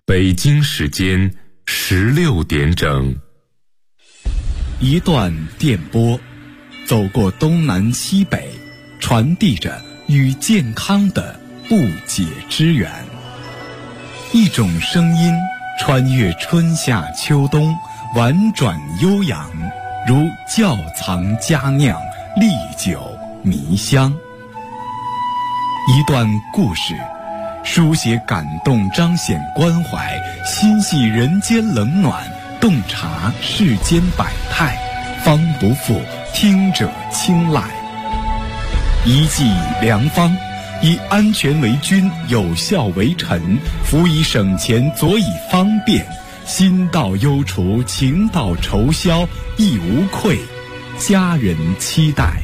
北京时间16点整。 一段电波，走过东南西北，传递着与健康的不解之缘。一种声音穿越春夏秋冬，婉转悠扬，如窖藏佳酿，历久弥香。一段故事，书写感动，彰显关怀，心系人间冷暖，洞察世间百态，方不负听者青睐。一剂良方，以安全为君，有效为臣，辅以省钱，佐以方便，心到忧除，情到愁消，亦无愧，家人期待。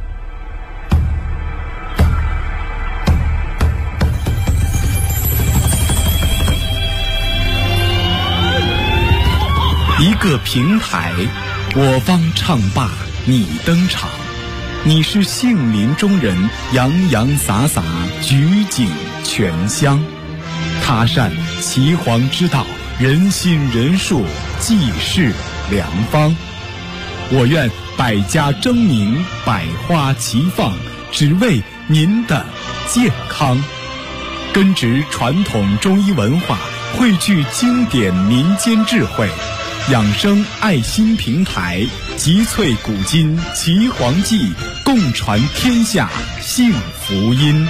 一个平台，我方唱罢你登场，你是杏林中人，洋洋洒洒，举景全香。他善岐黄之道，人心人术，济世良方。我愿百家争鸣，百花齐放，只为您的健康。根植传统中医文化，汇聚经典民间智慧，养生爱心平台，集萃古今岐黄记，共传天下幸福音。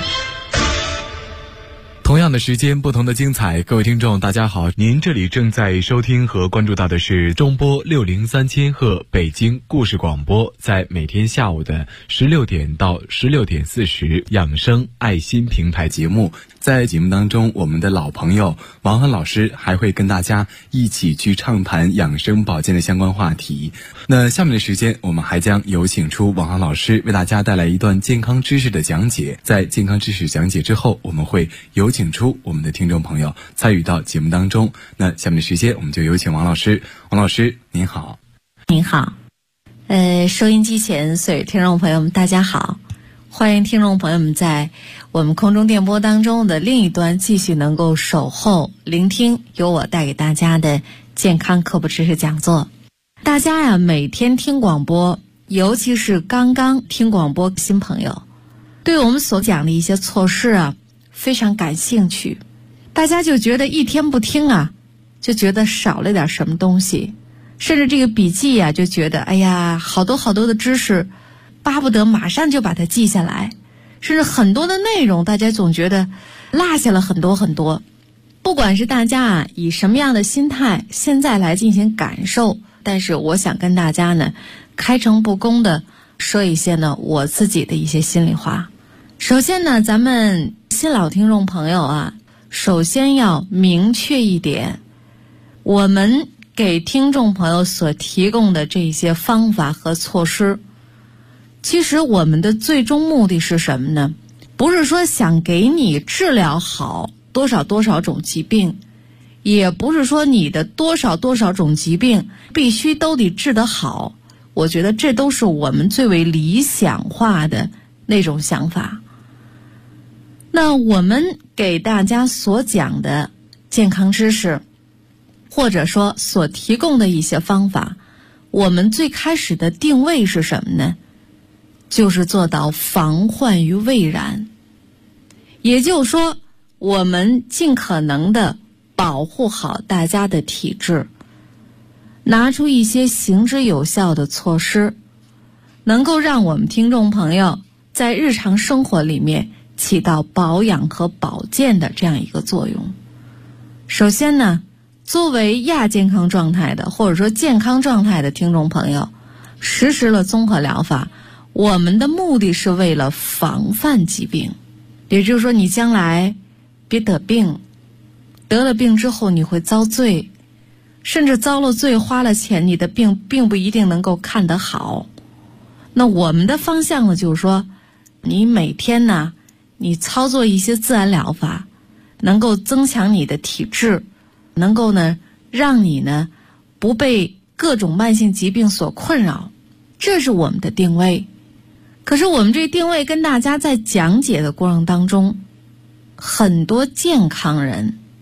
同样的时间，不同的精彩。各位听众大家好，您这里正在收听和关注到的是中波603千赫北京故事广播，在每天下午的16点到16点40养生爱心平台节目。在节目当中，我们的老朋友王涵老师还会跟大家一起去畅谈养生保健的相关话题。那下面的时间，我们还将有请出王涵老师为大家带来一段健康知识的讲解。在健康知识讲解之后，我们会有请出我们的听众朋友参与到节目当中。那下面的时间，我们就有请王老师。王老师您好。 您好。收音机前所有听众朋友们大家好，欢迎听众朋友们在我们空中电波当中的另一端继续能够守候聆听由我带给大家的健康科普知识讲座。大家呀，每天听广播，尤其是刚刚听广播新朋友，对我们所讲的一些措施啊非常感兴趣，大家就觉得一天不听啊，就觉得少了点什么东西，甚至这个笔记啊，就觉得哎呀，好多的知识巴不得马上就把它记下来，甚至很多的内容大家总觉得落下了很多。不管是大家啊以什么样的心态现在来进行感受，但是我想跟大家呢开诚布公的说一些呢我自己的一些心里话。首先呢，咱们新老听众朋友啊，首先要明确一点，我们给听众朋友所提供的这些方法和措施，其实我们的最终目的是什么呢？不是说想给你治疗好多少种疾病，也不是说你的多少种疾病必须都得治得好，我觉得这都是我们最为理想化的那种想法。那我们给大家所讲的健康知识，或者说所提供的一些方法，我们最开始的定位是什么呢？就是做到防患于未然。也就是说，我们尽可能的保护好大家的体质，拿出一些行之有效的措施，能够让我们听众朋友在日常生活里面起到保养和保健的这样一个作用。首先呢，作为亚健康状态的或者说健康状态的听众朋友，实施了综合疗法，我们的目的是为了防范疾病。也就是说，你将来别得病，得了病之后你会遭罪，甚至遭了罪花了钱，你的病并不一定能够看得好。那我们的方向呢，就是说你每天呢你操作一些自然疗法，能够增强你的体质，能够呢让你呢不被各种慢性疾病所困扰，这是我们的定位。可是我们这定位跟大家在讲解的过程当中，很多健康人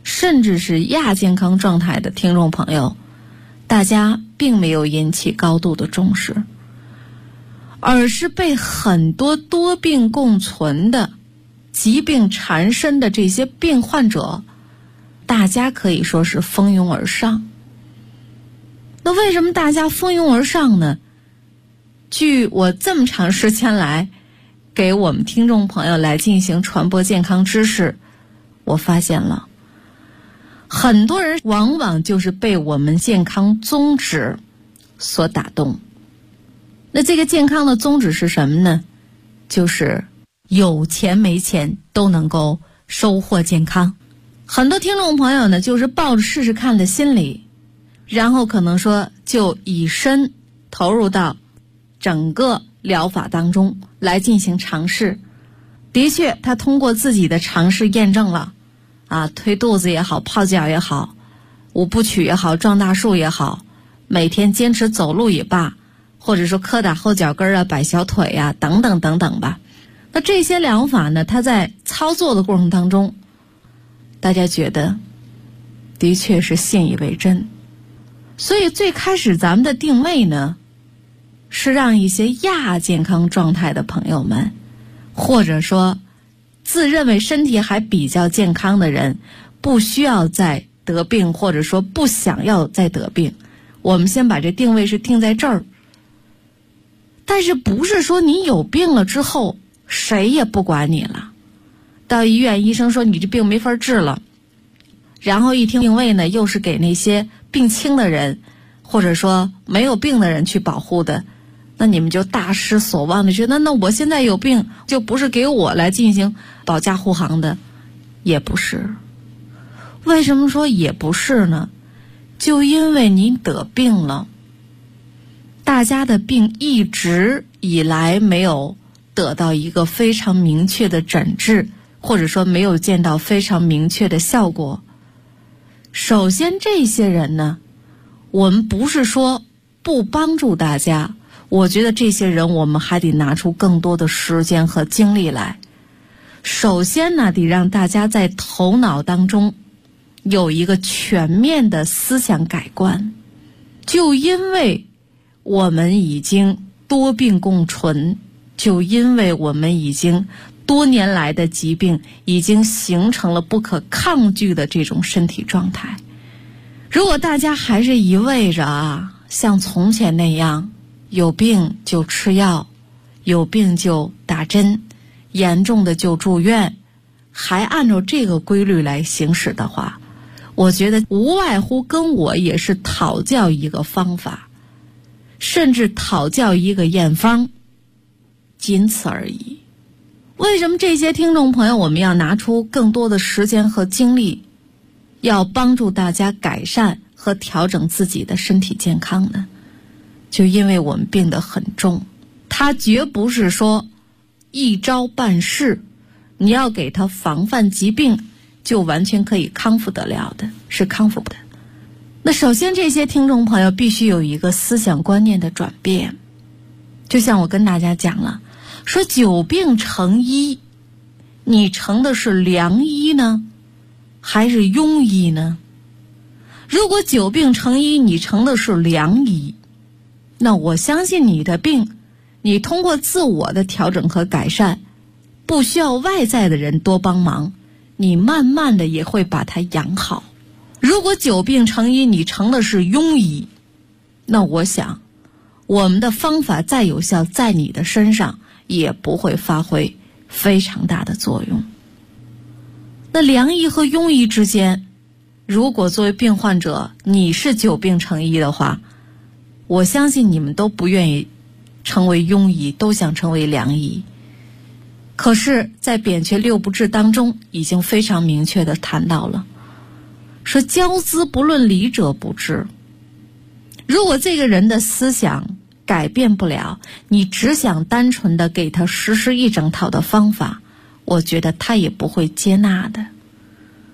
甚至是亚健康状态的听众朋友，大家并没有引起高度的重视，而是被很多多病共存的疾病缠身的这些病患者，大家可以说是蜂拥而上。那为什么大家蜂拥而上呢？据我这么长时间来给我们听众朋友来进行传播健康知识，我发现了很多人往往就是被我们健康宗旨所打动。那这个健康的宗旨是什么呢？就是有钱没钱都能够收获健康。很多听众朋友呢，就是抱着试试看的心理，然后可能说就以身投入到整个疗法当中来进行尝试。的确，他通过自己的尝试验证了推肚子也好，泡脚也好，五部曲也好，撞大树也好，每天坚持走路也罢，或者说磕打后脚跟摆小腿等等等等吧。那这些疗法呢，它在操作的过程当中，大家觉得的确是信以为真。所以最开始咱们的定位呢，是让一些亚健康状态的朋友们，或者说自认为身体还比较健康的人，不需要再得病，或者说不想要再得病，我们先把这定位是定在这儿。但是不是说你有病了之后谁也不管你了，到医院医生说你这病没法治了，然后一听定位呢，又是给那些病轻的人或者说没有病的人去保护的，那你们就大失所望的觉得那我现在有病就不是给我来进行保驾护航的。也不是。为什么说也不是呢？就因为你得病了，大家的病一直以来没有得到一个非常明确的诊治，或者说没有见到非常明确的效果。首先这些人呢，我们不是说不帮助大家，我觉得这些人我们还得拿出更多的时间和精力来。首先呢，得让大家在头脑当中有一个全面的思想改观。就因为我们已经多病共存，就因为我们已经多年来的疾病已经形成了不可抗拒的这种身体状态。如果大家还是一味着像从前那样有病就吃药，有病就打针，严重的就住院，还按照这个规律来行使的话，我觉得无外乎跟我也是讨教一个方法，甚至讨教一个验方，仅此而已。为什么这些听众朋友我们要拿出更多的时间和精力，要帮助大家改善和调整自己的身体健康呢？就因为我们病得很重，它绝不是说一招半式，你要给他防范疾病就完全可以康复得了的，是康复的。那首先这些听众朋友必须有一个思想观念的转变。就像我跟大家讲了，说久病成医，你成的是良医呢，还是庸医呢？如果久病成医，你成的是良医，那我相信你的病，你通过自我的调整和改善，不需要外在的人多帮忙，你慢慢的也会把它养好。如果久病成医，你成的是庸医，那我想我们的方法再有效，在你的身上也不会发挥非常大的作用。那良医和庸医之间，如果作为病患者你是久病成医的话，我相信你们都不愿意成为庸医，都想成为良医。可是在扁鹊六不治当中已经非常明确地谈到了，说教资不论理者不治。如果这个人的思想改变不了，你只想单纯的给他实施一整套的方法，我觉得他也不会接纳的。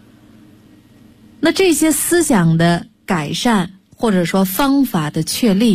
那这些思想的改善或者说方法的确立，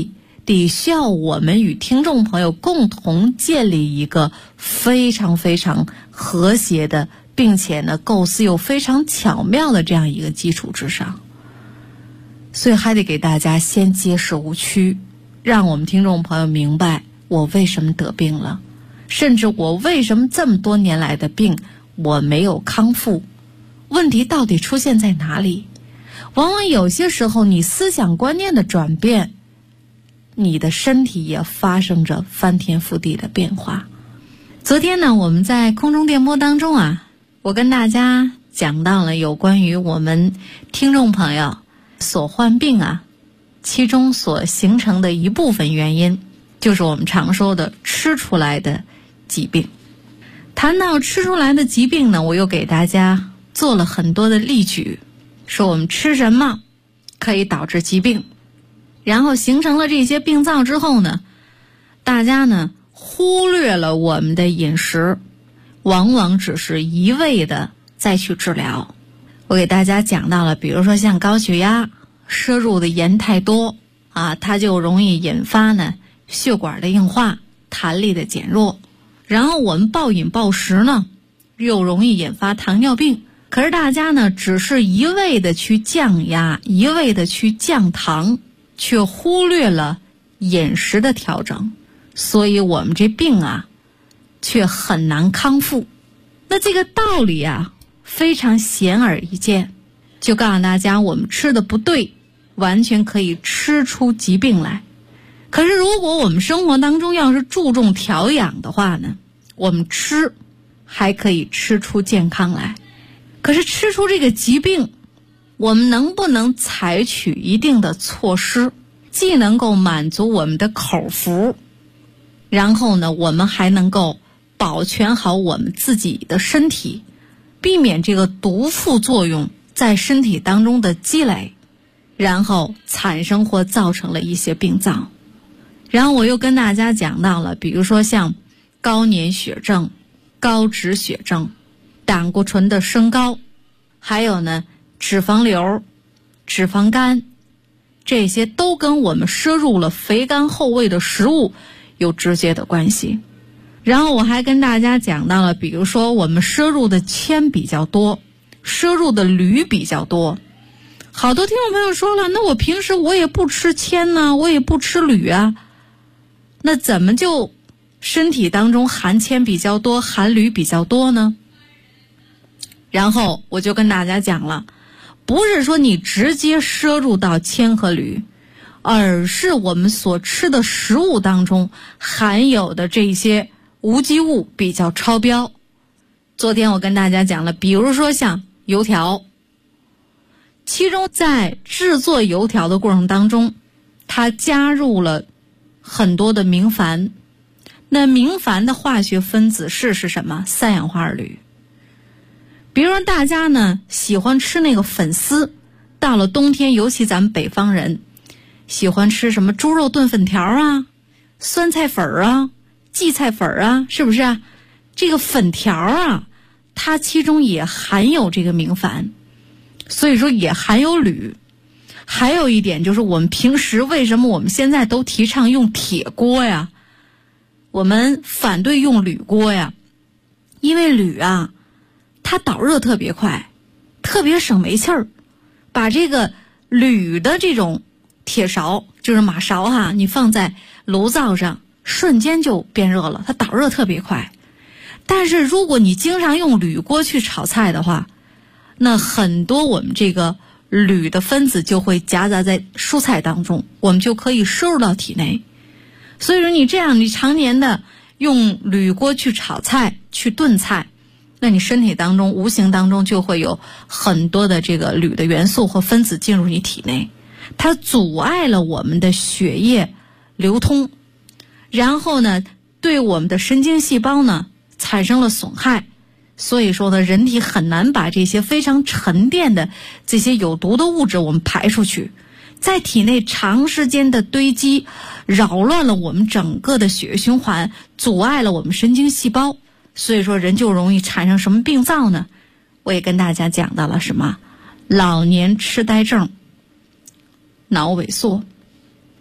得需要我们与听众朋友共同建立一个非常非常和谐的，并且呢构思又非常巧妙的这样一个基础之上。所以还得给大家先揭示误区，让我们听众朋友明白我为什么得病了，甚至我为什么这么多年来的病我没有康复，问题到底出现在哪里。往往有些时候你思想观念的转变，你的身体也发生着翻天覆地的变化。昨天呢，我们在空中电波当中我跟大家讲到了有关于我们听众朋友所患病其中所形成的一部分原因，就是我们常说的吃出来的疾病。谈到吃出来的疾病呢，我又给大家做了很多的例举，说我们吃什么可以导致疾病，然后形成了这些病灶之后呢，大家呢忽略了我们的饮食，往往只是一味的再去治疗。我给大家讲到了，比如说像高血压，摄入的盐太多它就容易引发呢血管的硬化，弹力的减弱。然后我们暴饮暴食呢，又容易引发糖尿病。可是大家呢只是一味的去降压，一味的去降糖，却忽略了饮食的调整，所以我们这病却很难康复。那这个道理非常显而易见，就告诉大家我们吃的不对，完全可以吃出疾病来。可是如果我们生活当中要是注重调养的话呢，我们吃还可以吃出健康来。可是吃出这个疾病，我们能不能采取一定的措施，既能够满足我们的口福，然后呢我们还能够保全好我们自己的身体，避免这个毒副作用在身体当中的积累，然后产生或造成了一些病灶。然后我又跟大家讲到了，比如说像高粘血症、高脂血症、胆固醇的升高，还有呢脂肪瘤、脂肪肝，这些都跟我们摄入了肥甘厚味的食物有直接的关系。然后我还跟大家讲到了，比如说我们摄入的铅比较多，摄入的铝比较多。好多听众朋友说了，那我平时我也不吃铅呢，我也不吃铝那怎么就身体当中含铅比较多，含铝比较多呢？然后我就跟大家讲了，不是说你直接摄入到铅和铝，而是我们所吃的食物当中含有的这些无机物比较超标。昨天我跟大家讲了，比如说像油条，其中在制作油条的过程当中，它加入了很多的明矾。那明矾的化学分子式是什么？三氧化二铝。比如说大家呢喜欢吃那个粉丝，到了冬天，尤其咱们北方人喜欢吃什么猪肉炖粉条酸菜粉荠菜粉是不是这个粉条它其中也含有这个明矾，所以说也含有铝。还有一点就是我们平时为什么我们现在都提倡用铁锅我们反对用铝锅因为铝它导热特别快，特别省煤气儿。把这个铝的这种铁勺，就是马勺你放在炉灶上，瞬间就变热了，它导热特别快。但是如果你经常用铝锅去炒菜的话，那很多我们这个铝的分子就会夹杂在蔬菜当中，我们就可以摄入到体内。所以说你这样，你常年的用铝锅去炒菜、去炖菜，那你身体当中无形当中就会有很多的这个铝的元素或分子进入你体内，它阻碍了我们的血液流通，然后呢对我们的神经细胞呢产生了损害。所以说呢，人体很难把这些非常沉淀的这些有毒的物质我们排出去，在体内长时间的堆积，扰乱了我们整个的血液循环，阻碍了我们神经细胞。所以说人就容易产生什么病灶呢？我也跟大家讲到了什么老年痴呆症、脑萎缩、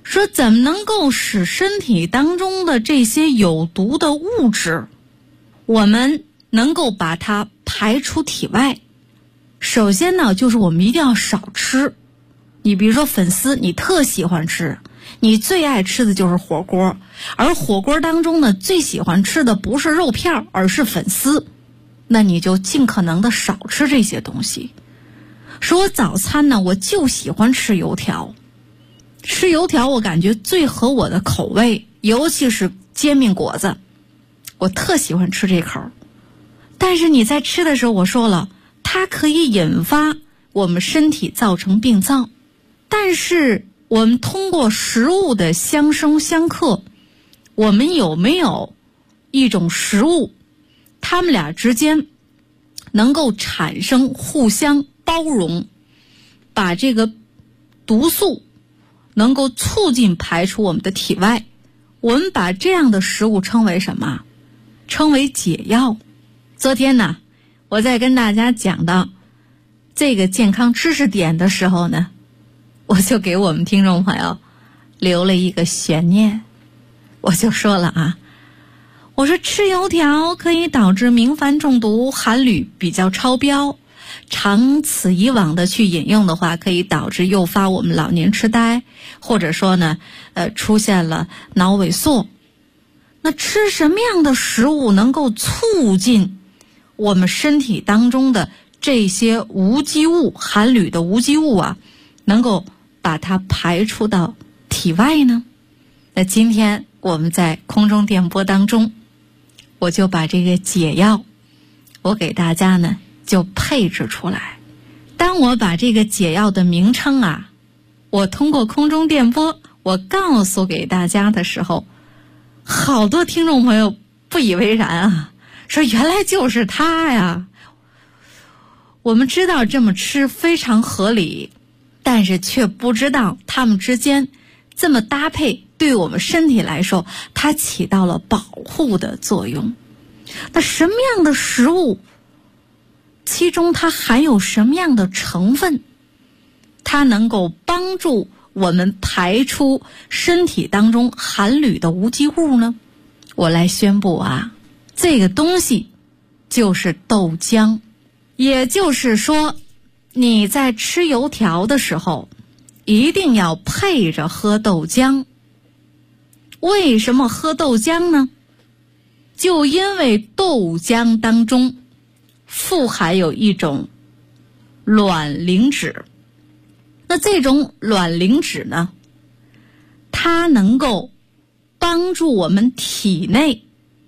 说怎么能够使身体当中的这些有毒的物质，我们能够把它排出体外。首先呢，就是我们一定要少吃。你比如说粉丝，你特喜欢吃，你最爱吃的就是火锅，而火锅当中呢，最喜欢吃的不是肉片，而是粉丝，那你就尽可能的少吃这些东西。说我早餐呢，我就喜欢吃油条，吃油条我感觉最合我的口味，尤其是煎饼果子，我特喜欢吃这口。但是你在吃的时候，我说了，它可以引发我们身体造成病灶。但是我们通过食物的相生相克，我们有没有一种食物，它们俩之间能够产生互相包容，把这个毒素能够促进排出我们的体外。我们把这样的食物称为什么？称为解药。昨天呢，我在跟大家讲到这个健康知识点的时候呢，我就给我们听众朋友留了一个悬念。我就说了啊，我说吃油条可以导致明矾中毒，含铝比较超标，长此以往的去饮用的话，可以导致诱发我们老年痴呆，或者说呢出现了脑萎缩。那吃什么样的食物能够促进我们身体当中的这些无机物，含铝的无机物啊，能够把它排出到体外呢？那今天我们在空中电波当中，我就把这个解药我给大家呢就配置出来。当我把这个解药的名称啊，我通过空中电波我告诉给大家的时候，好多听众朋友不以为然啊，说原来就是它呀。我们知道这么吃非常合理，但是却不知道它们之间这么搭配，对我们身体来说它起到了保护的作用。那什么样的食物，其中它含有什么样的成分，它能够帮助我们排出身体当中含铝的无机物呢？我来宣布啊，这个东西就是豆浆。也就是说，你在吃油条的时候一定要配着喝豆浆。为什么喝豆浆呢？就因为豆浆当中富含有一种卵磷脂。那这种卵磷脂呢，它能够帮助我们体内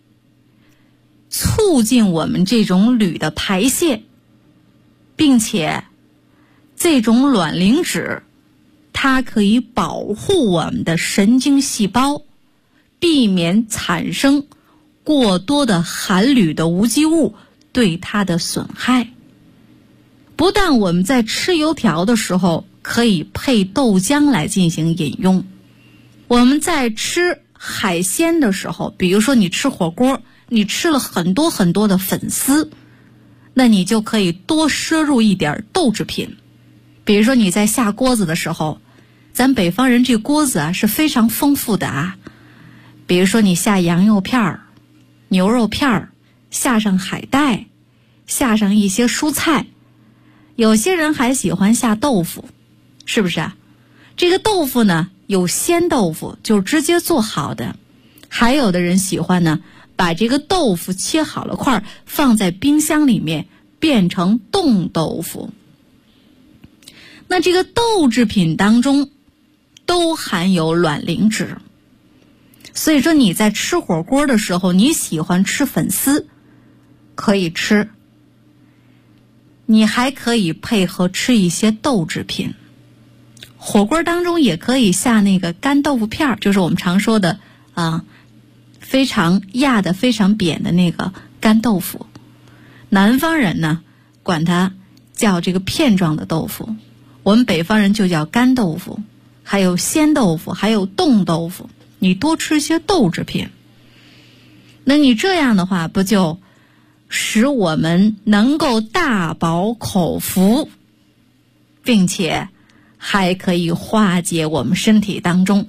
促进我们这种铝的排泄，并且这种卵磷脂它可以保护我们的神经细胞，避免产生过多的含铝的无机物对它的损害。不但我们在吃油条的时候可以配豆浆来进行饮用，我们在吃海鲜的时候，比如说你吃火锅，你吃了很多很多的粉丝，那你就可以多摄入一点豆制品。比如说你在下锅子的时候，咱北方人这锅子啊是非常丰富的啊。比如说你下羊肉片、牛肉片，下上海带，下上一些蔬菜，有些人还喜欢下豆腐，是不是啊？这个豆腐呢，有鲜豆腐，就是直接做好的，还有的人喜欢呢把这个豆腐切好了块放在冰箱里面变成冻豆腐。那这个豆制品当中都含有卵磷脂，所以说你在吃火锅的时候，你喜欢吃粉丝可以吃，你还可以配合吃一些豆制品。火锅当中也可以下那个干豆腐片，就是我们常说的非常压的非常扁的那个干豆腐。南方人呢管它叫这个片状的豆腐，我们北方人就叫干豆腐，还有鲜豆腐，还有冻豆腐。你多吃一些豆制品，那你这样的话不就使我们能够大饱口福，并且还可以化解我们身体当中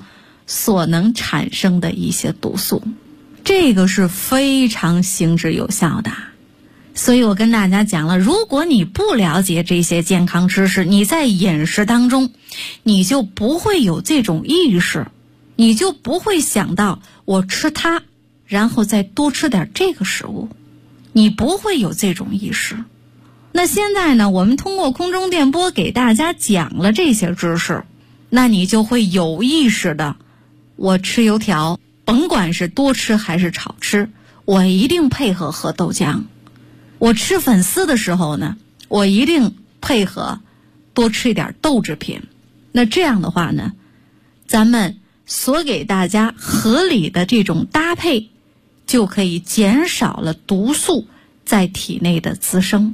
所能产生的一些毒素，这个是非常行之有效的。所以我跟大家讲了，如果你不了解这些健康知识，你在饮食当中你就不会有这种意识，你就不会想到我吃它然后再多吃点这个食物，你不会有这种意识。那现在呢，我们通过空中电波给大家讲了这些知识，那你就会有意识的，我吃油条甭管是多吃还是少吃，我一定配合喝豆浆。我吃粉丝的时候呢，我一定配合多吃一点豆制品。那这样的话呢，咱们所给大家合理的这种搭配，就可以减少了毒素在体内的滋生。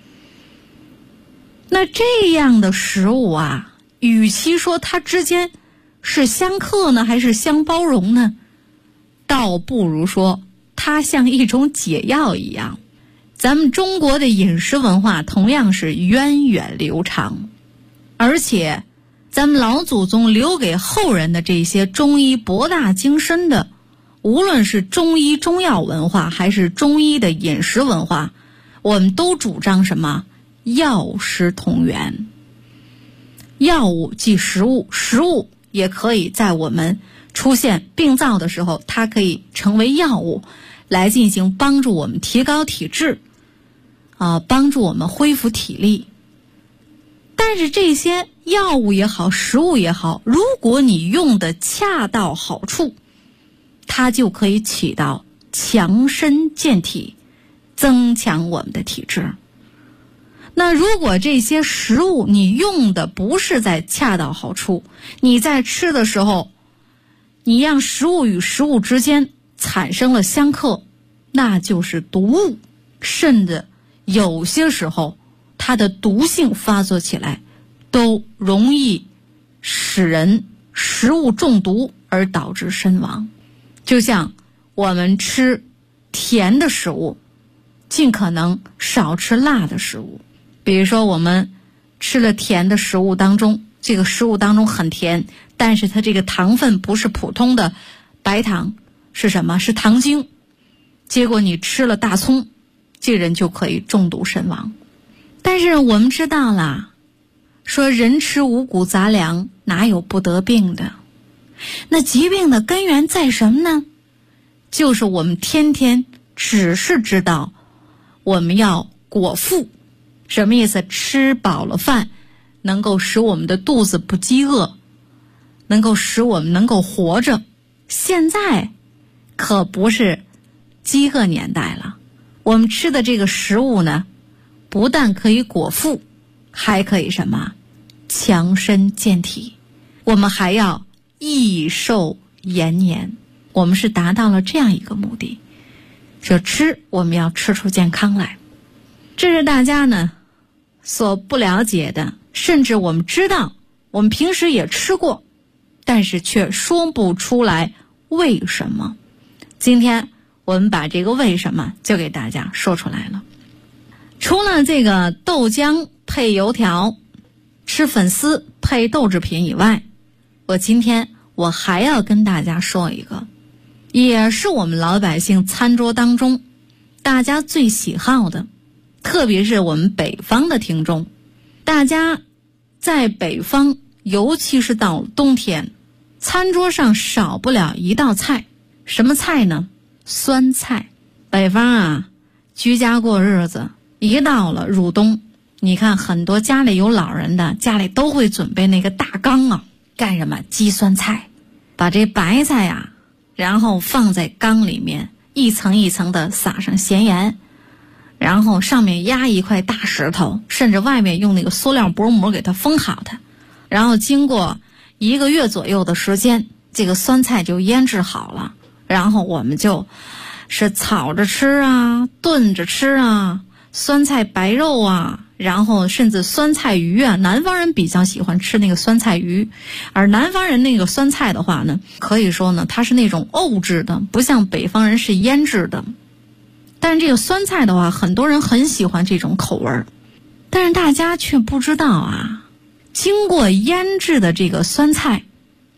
那这样的食物啊，与其说它之间是相克呢还是相包容呢，倒不如说它像一种解药一样。咱们中国的饮食文化同样是源远流长，而且咱们老祖宗留给后人的这些中医博大精深的，无论是中医中药文化还是中医的饮食文化，我们都主张什么？药食同源。药物即食物，食物也可以在我们出现病灶的时候，它可以成为药物来进行帮助我们提高体质帮助我们恢复体力。但是这些药物也好，食物也好，如果你用的恰到好处，它就可以起到强身健体，增强我们的体质。那如果这些食物你用的不是在恰到好处，你在吃的时候，你让食物与食物之间产生了相克，那就是毒物，甚至有些时候它的毒性发作起来，都容易使人食物中毒而导致身亡。就像我们吃甜的食物，尽可能少吃辣的食物。比如说我们吃了甜的食物当中，这个食物当中很甜，但是它这个糖分不是普通的白糖，是什么？是糖精。结果你吃了大葱，这人就可以中毒身亡。但是我们知道了，说人吃五谷杂粮，哪有不得病的？那疾病的根源在什么呢？就是我们天天只是知道我们要果腹。什么意思？吃饱了饭能够使我们的肚子不饥饿，能够使我们能够活着。现在可不是饥饿年代了，我们吃的这个食物呢，不但可以果腹，还可以什么？强身健体。我们还要益寿延年，我们是达到了这样一个目的。这吃我们要吃出健康来。这是大家呢所不了解的，甚至我们知道，我们平时也吃过，但是却说不出来为什么。今天我们把这个为什么就给大家说出来了。除了这个豆浆配油条，吃粉丝配豆制品以外，今天我还要跟大家说一个，也是我们老百姓餐桌当中大家最喜好的，特别是我们北方的听众，大家在北方，尤其是到冬天，餐桌上少不了一道菜。什么菜呢？酸菜。北方啊，居家过日子，一到了入冬，你看很多家里有老人的，家里都会准备那个大缸啊，干什么？积酸菜。把这白菜啊，然后放在缸里面，一层一层的撒上咸盐，然后上面压一块大石头，甚至外面用那个塑料薄膜给它封好的，然后经过1个月左右的时间，这个酸菜就腌制好了，然后我们就是炒着吃啊，炖着吃啊，酸菜白肉啊，然后甚至酸菜鱼啊，南方人比较喜欢吃那个酸菜鱼，而南方人那个酸菜的话呢，可以说呢，它是那种沤制的，不像北方人是腌制的。但是这个酸菜的话，很多人很喜欢这种口味，但是大家却不知道啊，经过腌制的这个酸菜，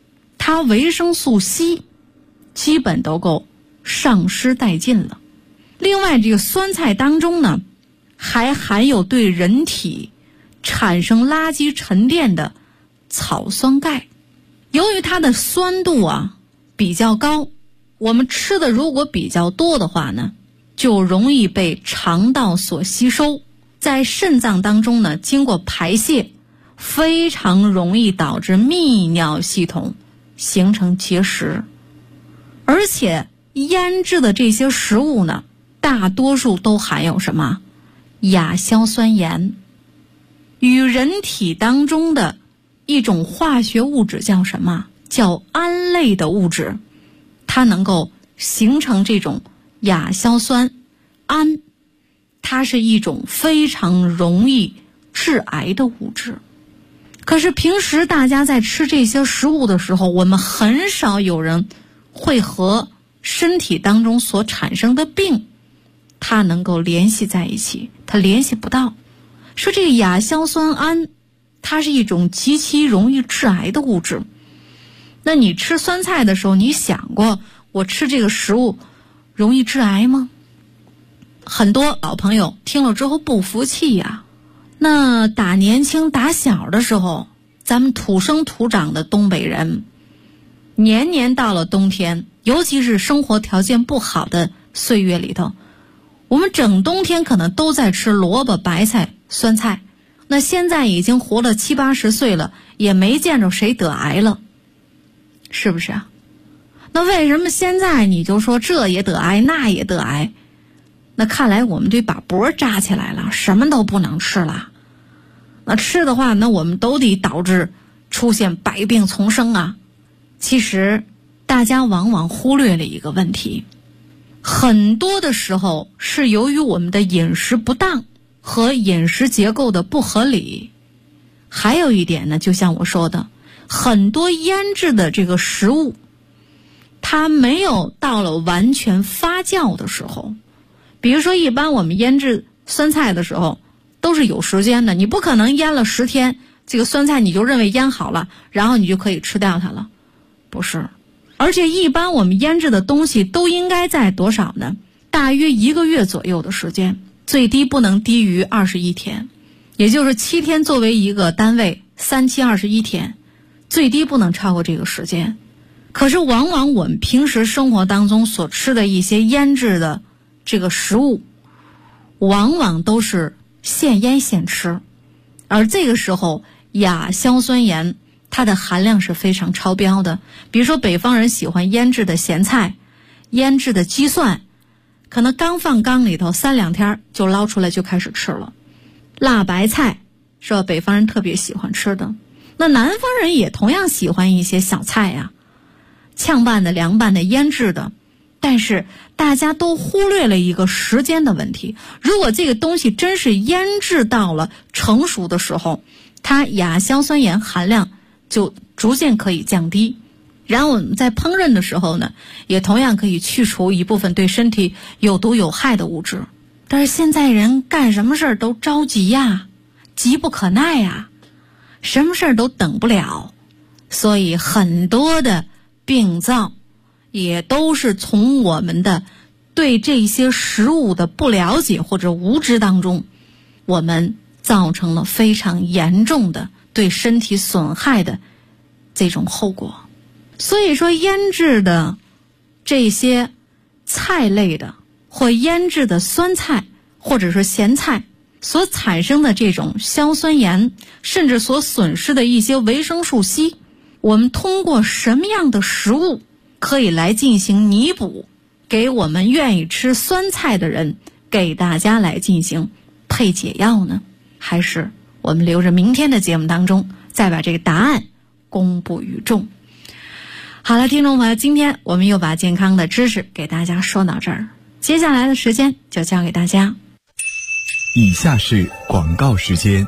它维生素 C 基本都够丧失殆尽了。另外，这个酸菜当中呢，还含有对人体产生垃圾沉淀的草酸钙。由于它的酸度比较高，我们吃的如果比较多的话呢，就容易被肠道所吸收，在肾脏当中呢，经过排泄，非常容易导致泌尿系统形成结石。而且腌制的这些食物呢，大多数都含有什么？亚硝酸盐，与人体当中的一种化学物质叫什么？叫胺类的物质，它能够形成这种亚硝酸胺，它是一种非常容易致癌的物质。可是平时大家在吃这些食物的时候，我们很少有人会和身体当中所产生的病它能够联系在一起，它联系不到。说这个亚硝酸胺它是一种极其容易致癌的物质。那你吃酸菜的时候，你想过我吃这个食物容易致癌吗？很多老朋友听了之后不服气呀。那打年轻打小的时候，咱们土生土长的东北人，年年到了冬天，尤其是生活条件不好的岁月里头，我们整冬天可能都在吃萝卜、白菜、酸菜。那现在已经活了70、80岁了，也没见着谁得癌了，是不是啊？那为什么现在你就说这也得癌那也得癌？那看来我们得把脖扎起来了，什么都不能吃了。那吃的话，那我们都得导致出现百病丛生啊。其实大家往往忽略了一个问题，很多的时候是由于我们的饮食不当和饮食结构的不合理。还有一点呢，就像我说的，很多腌制的这个食物，它没有到了完全发酵的时候。比如说一般我们腌制酸菜的时候都是有时间的，你不可能腌了10天，这个酸菜你就认为腌好了，然后你就可以吃掉它了，不是。而且一般我们腌制的东西都应该在多少呢？大约1个月左右的时间，最低不能低于21天，也就是7天作为一个单位，3、7、21天，最低不能超过这个时间。可是往往我们平时生活当中所吃的一些腌制的这个食物，往往都是现腌现吃，而这个时候亚硝酸盐它的含量是非常超标的。比如说北方人喜欢腌制的咸菜、腌制的鸡蒜，可能刚放缸里头3、2天就捞出来就开始吃了。辣白菜是吧，北方人特别喜欢吃的。那南方人也同样喜欢一些小菜呀，炝拌的、凉拌的、腌制的。但是大家都忽略了一个时间的问题，如果这个东西真是腌制到了成熟的时候，它亚硝酸盐含量就逐渐可以降低，然后我们在烹饪的时候呢，也同样可以去除一部分对身体有毒有害的物质。但是现在人干什么事儿都着急呀，急不可耐呀，什么事儿都等不了，所以很多的病灶也都是从我们的对这些食物的不了解或者无知当中，我们造成了非常严重的对身体损害的这种后果。所以说腌制的这些菜类的或腌制的酸菜或者是咸菜所产生的这种硝酸盐，甚至所损失的一些维生素 C， 我们通过什么样的食物可以来进行弥补，给我们愿意吃酸菜的人给大家来进行配解药呢？还是我们留着明天的节目当中再把这个答案公布于众。好了，听众朋友，今天我们又把健康的知识给大家说到这儿，接下来的时间就交给大家。 以下是广告时间。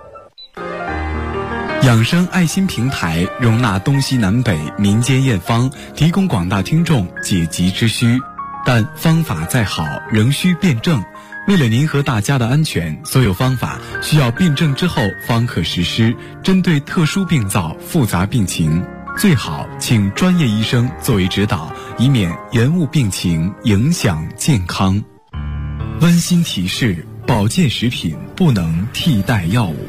养生爱心平台容纳东西南北民间验方，提供广大听众解急之需，但方法再好仍需辩证。为了您和大家的安全，所有方法需要辩证之后方可实施，针对特殊病灶、复杂病情， 最好请专业医生作为指导，以免延误病情，影响健康。温馨提示：保健食品不能替代药物。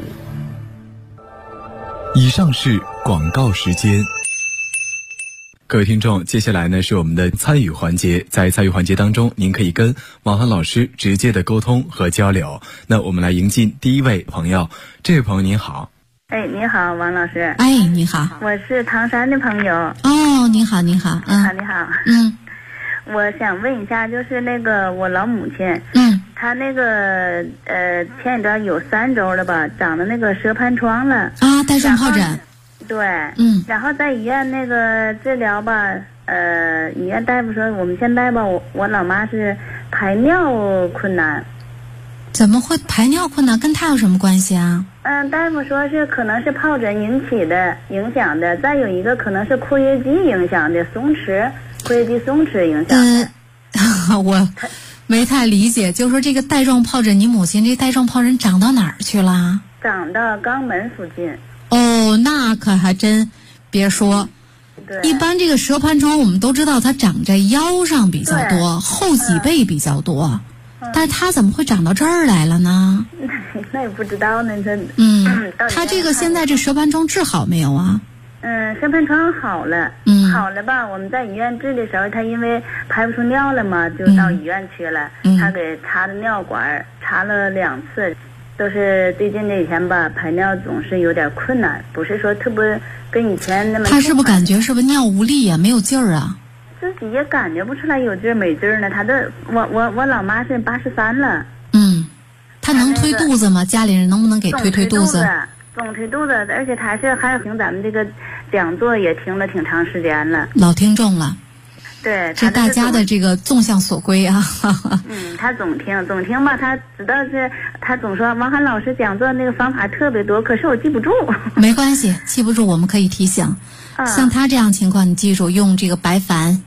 以上是广告时间。各位听众，接下来呢是我们的参与环节，在参与环节当中，您可以跟王涵老师直接的沟通和交流。那我们来迎进第一位朋友，这位朋友您好。 哎，你好，王老师。 哎，你好。 我是唐山的朋友。 哦，你好，你好。 你好，你好。我想问一下，就是那个我老母亲，她那个前一段有3周了吧，长的那个舌盘疮了啊，带状疱疹。 对，然后在医院那个治疗吧，医院大夫说我们现在吧，我老妈是排尿困难。 怎么会排尿困难？跟她有什么关系啊？ 大夫说是可能是疱疹影响的，再有一个可能是括约肌影响的括约肌松弛影响的。 我没太理解，就是说这个带状疱疹，你母亲这带状疱疹长到哪儿去了？ 长到肛门附近。 哦，那可还真别说。 对， 一般这个舌盘疮我们都知道它长在腰上比较多，后脊背比较多，但是它怎么会长到这儿来了呢？ 那也不知道呢。 它这个现在这舌盘疮治好没有啊？ 舌盘疮好了，好了吧？我们在医院治的时候，他因为排不出尿了嘛，就到医院去了。他给插的尿管，插了2次，都是最近这几天吧，排尿总是有点困难，不是说特别跟以前那么。 他是不是感觉是不是尿无力啊，没有劲儿啊？ 自己也感觉不出来有劲儿没劲儿呢。我老妈是83了。 她能推肚子吗？家里人能不能给推肚子？ 总推肚子，而且她还听咱们这个讲座也听了挺长时间了。 老听众了。 对， 这大家的这个纵向所归啊。 他总听吧，他知道是他总说王涵老师讲座那个方法特别多，可是我记不住。 没关系，记不住我们可以提醒。像他这样情况，你记住用这个白矾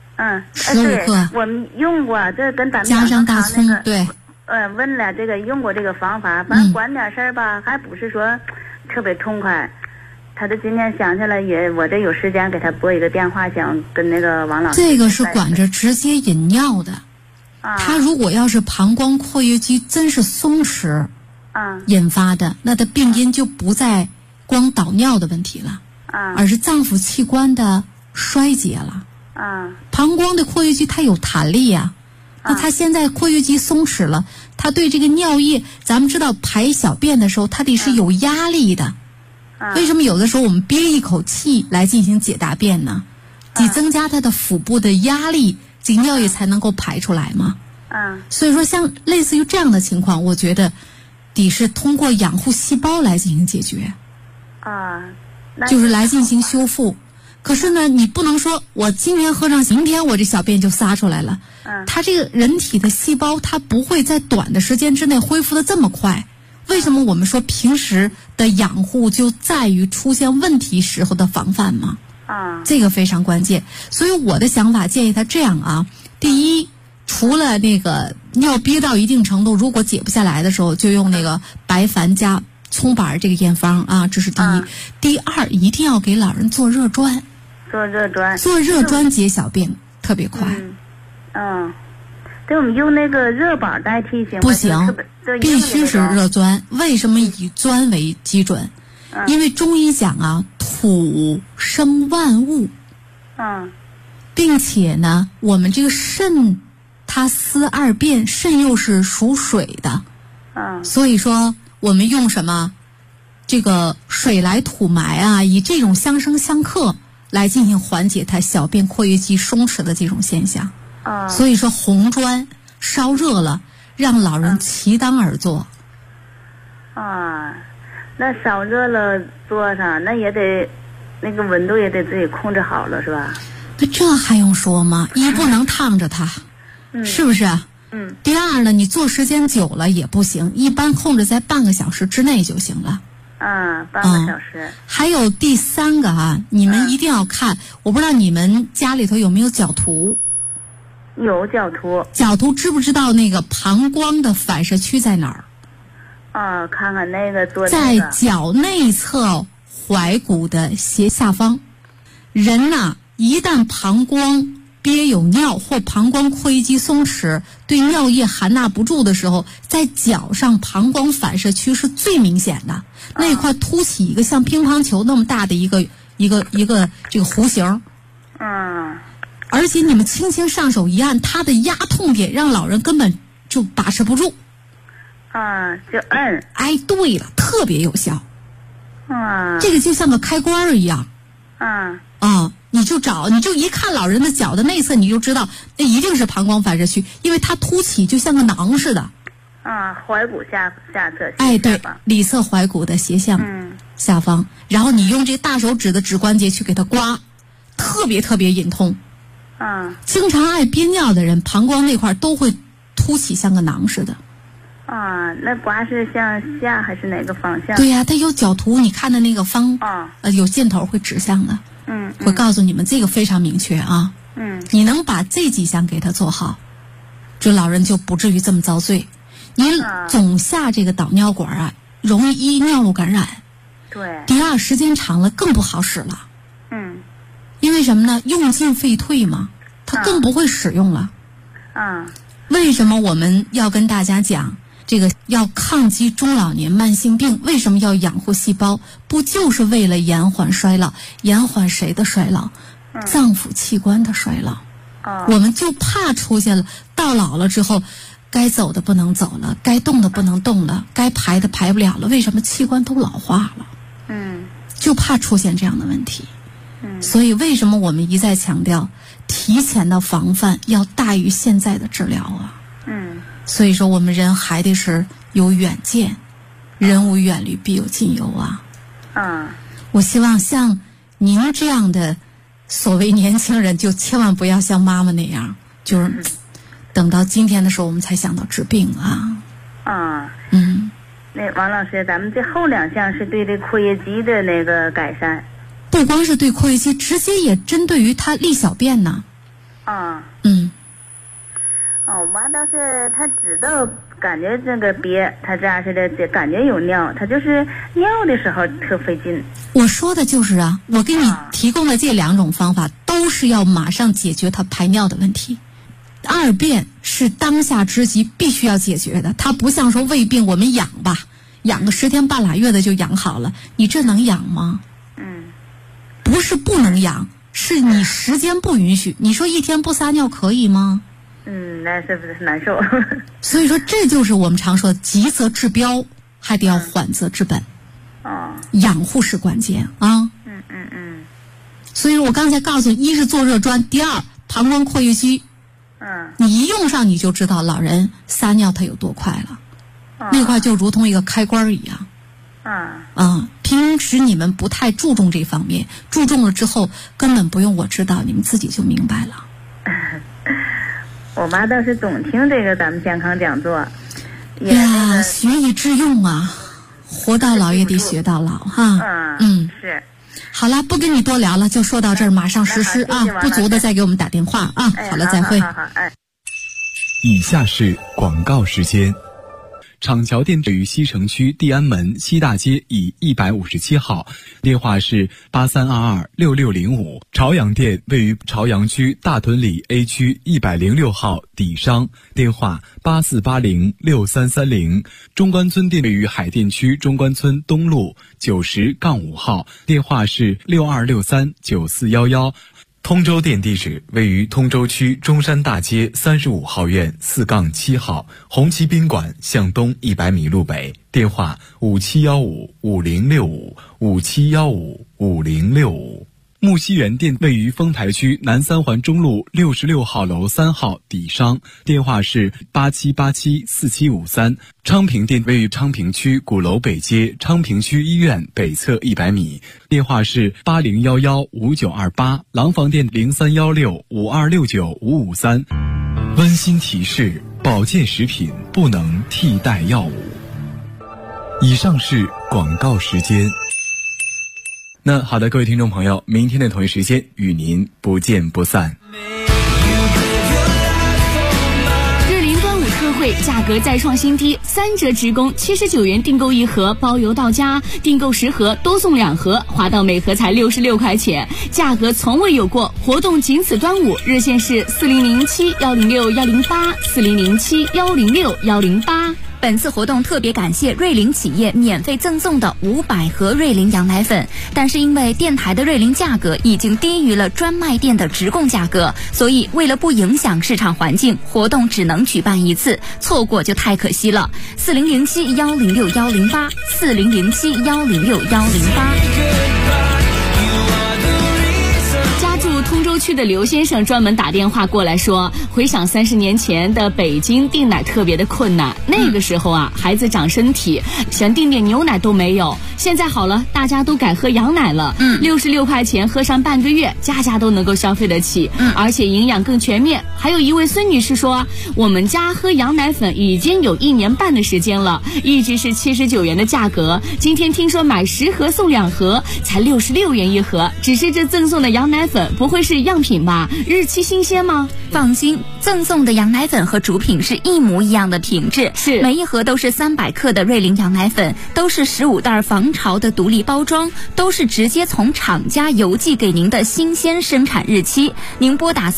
，15克， 我们用过，这跟咱们加上大葱，对。 问了这个用过这个方法，反正管点事儿吧，还不是说特别痛快。他就今天想起来我这有时间给他拨一个电话，想跟那个王老师。 这个是管着直接引尿的。他如果要是膀胱括约肌真是松弛，引发的，那他病因就不在光导尿的问题了，而是脏腑器官的衰竭了。膀胱的括约肌它有弹力呀。那他现在括约肌松弛了，他对这个尿液，咱们知道排小便的时候，它得是有压力的。为什么有的时候我们憋一口气来进行解大便呢？得增加它的腹部的压力，这尿液才能够排出来嘛。所以说像类似于这样的情况，我觉得得是通过养护细胞来进行解决。就是来进行修复。可是呢，你不能说我今天喝上，明天我这小便就撒出来了。它这个人体的细胞，它不会在短的时间之内恢复的这么快。为什么我们说平时的养护就在于出现问题时候的防范嘛？这个非常关键。所以我的想法建议他这样啊：第一，除了那个尿憋到一定程度，如果解不下来的时候，就用那个白矾加葱板这个验方啊，这是第一。第二，一定要给老人做热砖。做热砖解小便特别快。 对，我们用那个热宝代替行不行，必须是热砖。为什么以砖为基准？因为中医讲啊，土生万物。并且呢，我们这个肾它司二便，肾又是属水的。所以说我们用什么这个水来土埋啊，以这种相生相克来进行缓解它小便括约肌松弛的这种现象。所以说红砖烧热了，让老人齐当而坐。 那烧热了坐上，那也得那个温度也得自己控制好了，是吧？ 这还用说吗？一不能烫着它，是不是？第二呢，你坐时间久了也不行，一般控制在半个小时之内就行了。 半个小时。 还有第三个啊，你们一定要看，我不知道你们家里头有没有绞图？ 有绞图。绞图知不知道那个膀胱的反射区在哪儿？看看那个做在脚内侧踝骨的斜下方。 人呐，一旦膀胱憋有尿或膀胱括约肌松弛，对尿液含纳不住的时候，在脚上膀胱反射区是最明显的，那块凸起一个像乒乓球那么大的一个这个弧形。而且你们轻轻上手一按，它的压痛点让老人根本就把持不住。 就摁。 哎，对了，特别有效。这个就像个开关一样。你就一看老人的脚的内侧，你就知道那一定是膀胱反射区，因为它凸起就像个囊似的。 踝骨下侧。 哎，对，里侧踝骨的斜向下方。然后你用这个大手指的指关节去给它刮，特别特别隐痛。经常爱憋尿的人，膀胱那块都会凸起像个囊似的。 那刮是向下还是哪个方向？ 对呀，它有角图，你看的那个方有箭头会指向的。会告诉你们这个非常明确啊。你能把这几项给他做好，这老人就不至于这么遭罪。你总下这个导尿管啊，容易一尿路感染。 对。 第二，时间长了更不好使了。因为什么呢？用进废退嘛，它更不会使用了。为什么我们要跟大家讲这个要抗击中老年慢性病？为什么要养护细胞？不就是为了延缓衰老？延缓谁的衰老？脏腑器官的衰老。我们就怕出现了到老了之后，该走的不能走了，该动的不能动了，该排的排不了了。为什么？器官都老化了。就怕出现这样的问题。所以为什么我们一再强调提前的防范要大于现在的治疗啊？所以说我们人还得是有远见，人无远虑必有近忧啊。我希望像您这样的所谓年轻人，就千万不要像妈妈那样，就是等到今天的时候我们才想到治病啊。 那王老师，咱们这后2项是对这括约肌的那个改善， 不光是对括约肌，直接也针对于他利小便呢。 我妈倒是她知道感觉这个憋，她这样似的感觉有尿，她就是尿的时候特费劲。 我说的就是我给你提供的这2种方法都是要马上解决她排尿的问题。二便是当下之急，必须要解决的。它不像说胃病我们养吧，养个10天半拉月的就养好了，你这能养吗？不是不能养，是你时间不允许。你说1天不撒尿可以吗？ 那是不是难受？ 所以说这就是我们常说的急则治标，还得要缓则治本。养护是关键啊。所以我刚才告诉你，一是做热砖，第二膀胱括约肌。你一用上你就知道老人撒尿它有多快了。那块就如同一个开关一样。平时你们不太注重这方面，注重了之后根本不用我知道，你们自己就明白了。 我妈倒是总听这个咱们健康讲座。 学以致用啊，活到老也得学到老哈。 是。 好了，不跟你多聊了，就说到这儿，马上实施啊！不足的再给我们打电话啊！好了，再会。 以下是广告时间。厂桥店位于西城区地安门西大街以157号，电话是83226605。朝阳店位于朝阳区大屯里 A 区106号底商，电话84806330。中关村店位于海淀区中关村东路90-5号，电话是62639411。通州店地址位于通州区中山大街35号院4-7号，红旗宾馆向东100米路北，电话57155065，57155065。木樨园店位于丰台区南三环中路66号楼3号底商，电话是87874753。昌平店位于昌平区鼓楼北街昌平区医院北侧100米，电话是80115928。廊坊店031652695553。温馨提示：保健食品不能替代药物。以上是广告时间。那好的，各位听众朋友，明天的同一时间与您不见不散。 日临端午车惠，价格再创新低，3折直供79元订购1盒，包邮到家，订购10盒多送2盒，划到每盒才66块钱，价格从未有过，活动仅此端午，热线是4007-106-108，4007-106-108。 本次活动特别感谢瑞麟企业免费赠送的500盒瑞麟羊奶粉，但是因为电台的瑞麟价格已经低于了专卖店的直供价格，所以为了不影响市场环境，活动只能举办1次，错过就太可惜了。4007-106-108，4007-106-108。 通州区的刘先生专门打电话过来说，回想30年前的北京订奶特别的困难，那个时候啊，孩子长身体，想订点牛奶都没有。现在好了，大家都改喝羊奶了，66块钱喝上半个月，家家都能够消费得起，而且营养更全面。还有一位孙女士说，我们家喝羊奶粉已经有1年半的时间了，一直是79元的价格，今天听说买10盒送2盒，才66元1盒，只是这赠送的羊奶粉不会是样品吧？日期新鲜吗？ 放心，赠送的羊奶粉和主品是一模一样的品质， 是每一盒都是300克的瑞麟羊奶粉，都是15袋防潮的独立包装，都是直接从厂家邮寄给您的新鲜生产日期。您拨打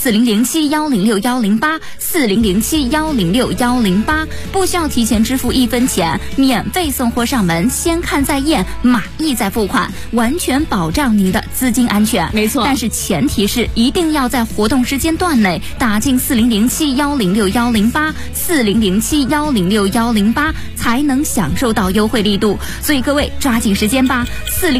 4007-106-108，4007-106-108，不需要提前支付1分钱，免费送货上门，先看再验，满意再付款，完全保障您的资金安全。 没错， 但是前提是一定要在活动时间段内打进4007-106-108，4007-106-108，才能享受到优惠力度。所以各位抓紧时间吧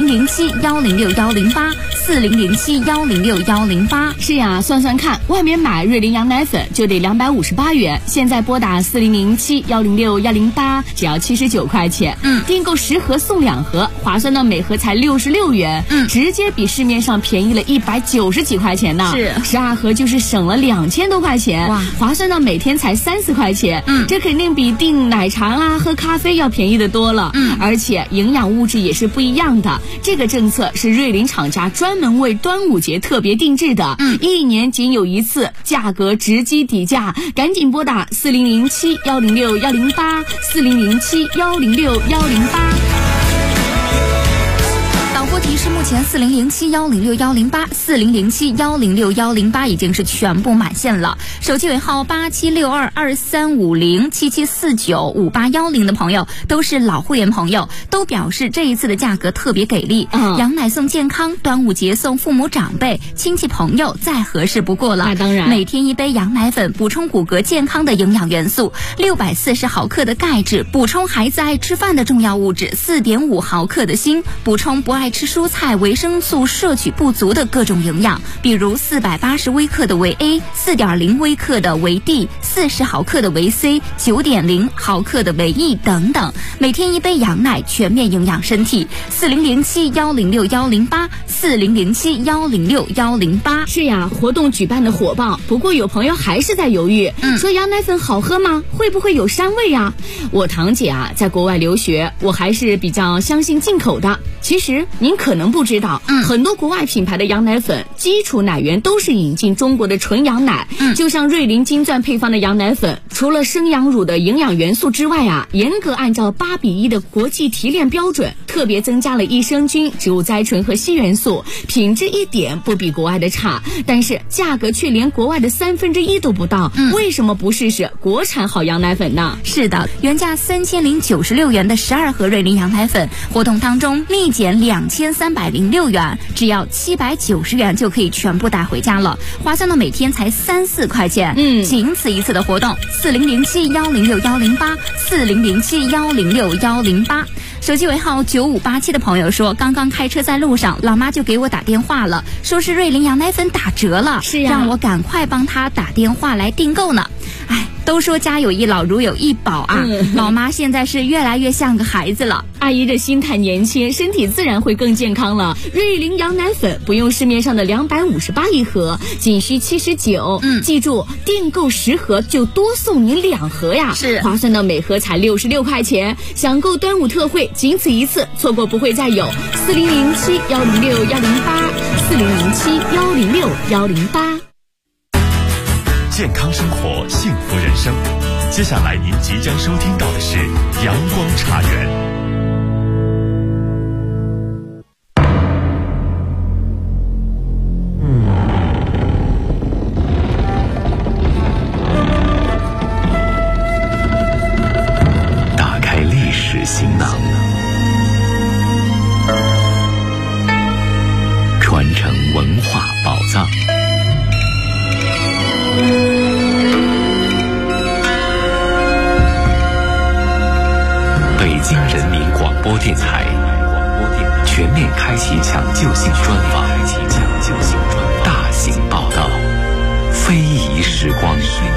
，4007-106-108，4007-106-108。 是呀，算算看，外面买瑞麟羊奶粉就得258元，现在拨打4007-106-108，只要79块钱。订购10盒送2盒，划算到每盒才66元，直接比市面上便宜了190几块钱呢。 是 12盒就是省了2000多块钱， 哇， 划算到每天才30块钱。这肯定比订奶茶啊、喝咖啡要便宜的多了。而且营养物质也是不一样的。这个政策是瑞麟厂家专门为端午节特别定制的，1年仅有1次，价格直击底价，赶紧拨打4007-106-108，4007-106-108。 提示：目前4007-106-108、4007-106-108已经是全部满线了。手机尾号8762-2350-7749-5810的朋友都是老会员朋友，都表示这一次的价格特别给力，羊奶送健康，端午节送父母长辈、亲戚朋友，再合适不过了。 那当然， 每天1杯羊奶粉，补充骨骼健康的营养元素，640毫克的钙质，补充孩子爱吃饭的重要物质，4.5毫克的锌，补充不爱吃蔬菜维生素摄取不足的各种营养，比如480微克的维 A、4.0微克的维 D、40毫克的维 C、9.0毫克的维 E 等等。每天1杯羊奶，全面营养身体。4007-106-108， 4007-106-108。 是呀，活动举办的火爆，不过有朋友还是在犹豫，说羊奶粉好喝吗？会不会有膻味啊？我堂姐啊在国外留学，我还是比较相信进口的。其实您可能不知道，很多国外品牌的羊奶粉基础奶源都是引进中国的纯羊奶，就像瑞麟金钻配方的羊奶粉，除了生羊乳的营养元素之外啊，严格按照8:1的国际提炼标准，特别增加了益生菌、植物甾醇和硒元素，品质一点不比国外的差，但是价格却连国外的1/3都不到。为什么不试试国产好羊奶粉呢？ 是的，原价3096元的12盒瑞麟羊奶粉，活动当中立减2306元，只要790元就可以全部带回家了，划算到每天才3-4块钱。仅此一次的活动，4007-106-108， 4007-106-108。手机尾号9587的朋友说，刚刚开车在路上，老妈就给我打电话了，说是瑞麟羊奶粉打折了， 是呀， 让我赶快帮她打电话来订购呢。哎，都说家有一老如有一宝啊，老妈现在是越来越像个孩子了。 阿姨这心态年轻，身体自然会更健康了。瑞麟羊奶粉不用市面上的258一盒，仅需79。记住，订购10盒就多送您2盒呀， 是划算到每盒才66块钱。想购端午特惠，仅此一次，错过不会再有。4007-106-108， 4007-106-108。 健康生活，幸福人生。 接下来您即将收听到的是阳光茶园。 打开历史行囊，传承文化宝藏。北京人民广播电台全面开启抢救性专访，大型报道，非遗时光。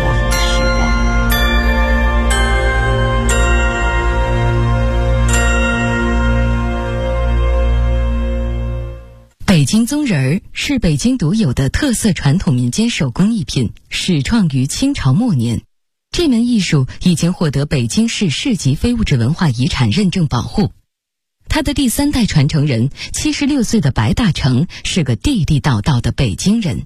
北京宗人儿是北京独有的特色传统民间手工艺品，始创于清朝末年。这门艺术已经获得北京市市级非物质文化遗产认证保护。他的第3代传承人76岁的白大成是个地地道道的北京人。